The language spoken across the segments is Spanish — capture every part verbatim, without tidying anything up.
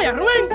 Vaya, Rubén.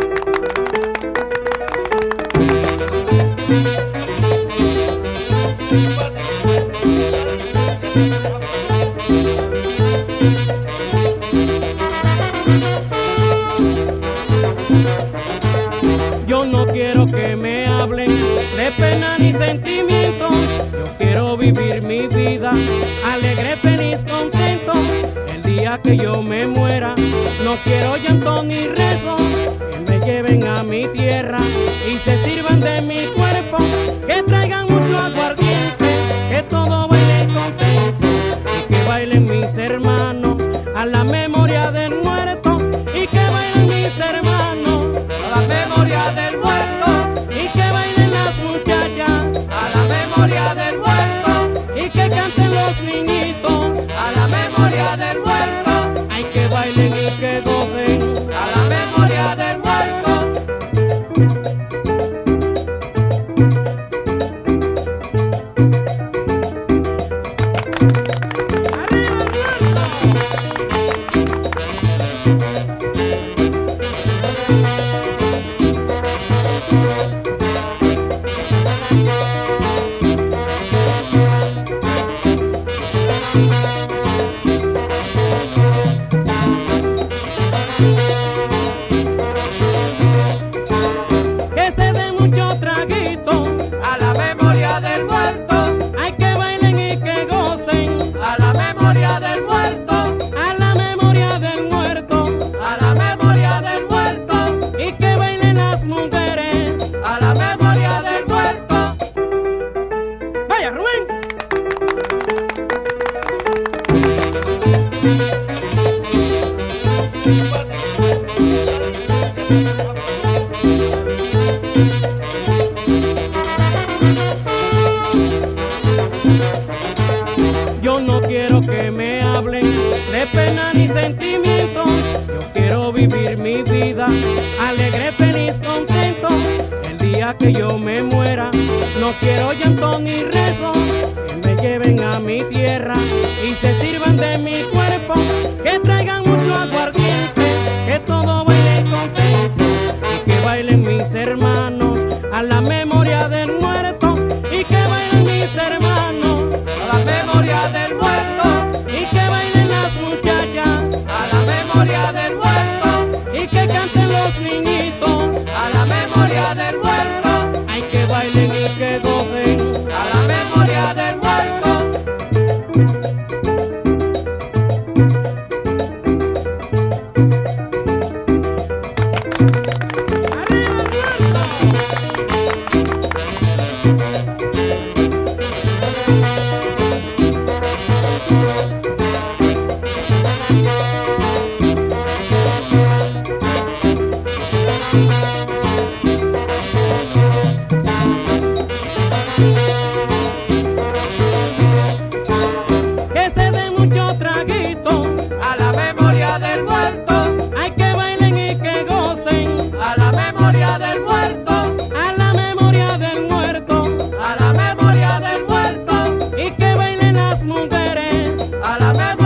Yo no quiero que me hablen de pena ni sentimientos. Yo quiero vivir mi vida alegre, feliz, contento. El día que yo me muera, no quiero llanto ni rezo. Que me lleven a mi tierra y se sirvan de mi cuerpo. Que traigan mucho aguardiente, que todo baile contento. Y que bailen mis hermanos a la memoria del muerto. Y que bailen mis hermanos a la memoria del muerto, y que bailen las muchachas a la memoria del muerto, y que canten los niñitos a la memoria del muerto, hay que bailen y que gocen a la memoria del muerto. Que se den mucho traguito, A la memoria del muerto, hay que bailen y que gocen a la memoria del muerto, a la memoria del muerto, a la memoria del muerto, y que bailen las mujeres. a la memoria del muerto. Vaya, Rubén. Yo no quiero que me hablen de pena ni sentimientos. Yo quiero vivir mi vida alegre, feliz, contento. El día que yo me muera, no quiero llanto ni rezo. Que me lleven a mi tierra y se sirvan de mi cuerpo. Que traigan mucho aguardiente, que todo baile contento. Y que bailen mis hermanos a la memoria del muerto. Y que bailen mis hermanos A la memoria del muerto, y que bailen las muchachas a la memoria del muerto, y que canten los niñitos. a la memoria del muerto, Hay que bailen y que gocen a la memoria del muerto. ¡Arriba el muerto! Que se den mucho traguito, A la memoria del muerto, hay que bailen y que gocen a la memoria del muerto, a la memoria del muerto. a la memoria del muerto, Y que bailen las mujeres a la memoria